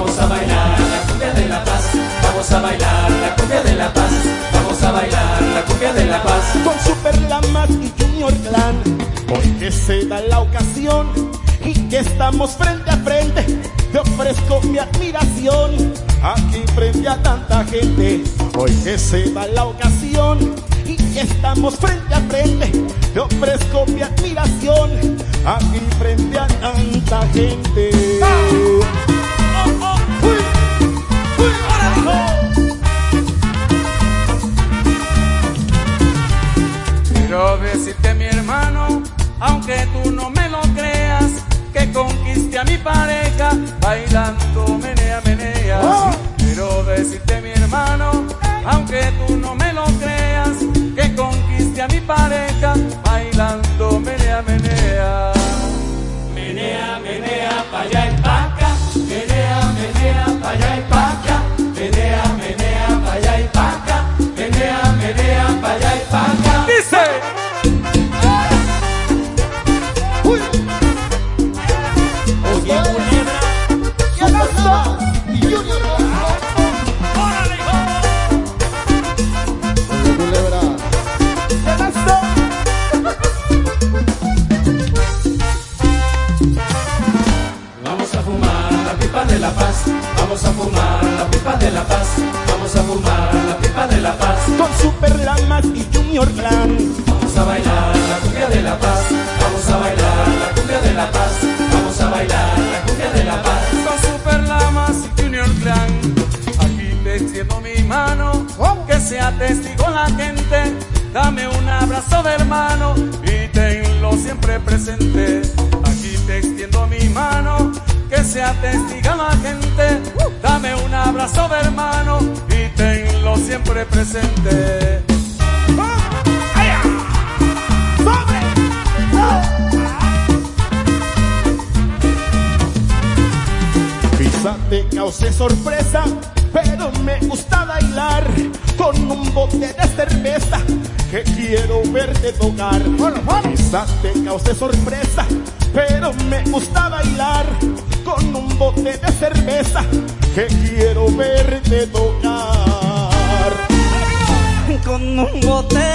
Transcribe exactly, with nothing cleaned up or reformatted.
Vamos a bailar la cumbia de La Paz. Vamos a bailar la cumbia de La Paz. Vamos a bailar la cumbia de La Paz. Con Super Lamas y Junior Clan, hoy que se da la ocasión y que estamos frente a frente, te ofrezco mi admiración. Aquí frente a tanta gente, hoy que se da la ocasión y que estamos frente a frente, te ofrezco mi admiración. Aquí frente a tanta gente. ¡Ah! ¡Oh, oh! ¡Uy! ¡Uy! ¡Ahora dijo! Quiero decirte, mi hermano, aunque tú no me lo creas, que conquiste a mi pareja bailando menea, menea. ¡Oh! Quiero decirte, mi hermano, aunque tú no me lo creas, que conquiste a mi pareja bailando menea, menea. Menea, menea, pa' allá y pa' acá. Menea, menea, pa' allá y pa' acá. Menea, menea, pa' allá y pa' acá. Menea, menea, pa' allá y pa' acá. Dice. ¡Uy! Oye, culebra, ¿Qué pasó? Y Junior. ¡Órale, hijo! Oye, culebra. ¿Qué pasó? vamos a fumar la pipa de La Paz. Vamos a fumar la pipa de La Paz. Vamos a fumar la pipa de La Paz. Con Super Lamas y Junior Clan, Vamos a bailar la cumbia de La Paz. Vamos a bailar la cumbia de La Paz. Vamos a bailar la cumbia de La Paz. Con Super Lamas y Junior Clan, aquí te extiendo mi mano, que sea testigo la gente. Dame un abrazo de hermano y tenlo siempre presente. Aquí te extiendo mi mano, que sea testigo la gente. Dame un abrazo de hermano y tenlo siempre presente. quizá te cause sorpresa, pero me gusta bailar con un bote de cerveza que quiero verte tocar. Quizá te cause sorpresa, pero me gusta bailar con un bote de cerveza que quiero verte tocar. Con un bote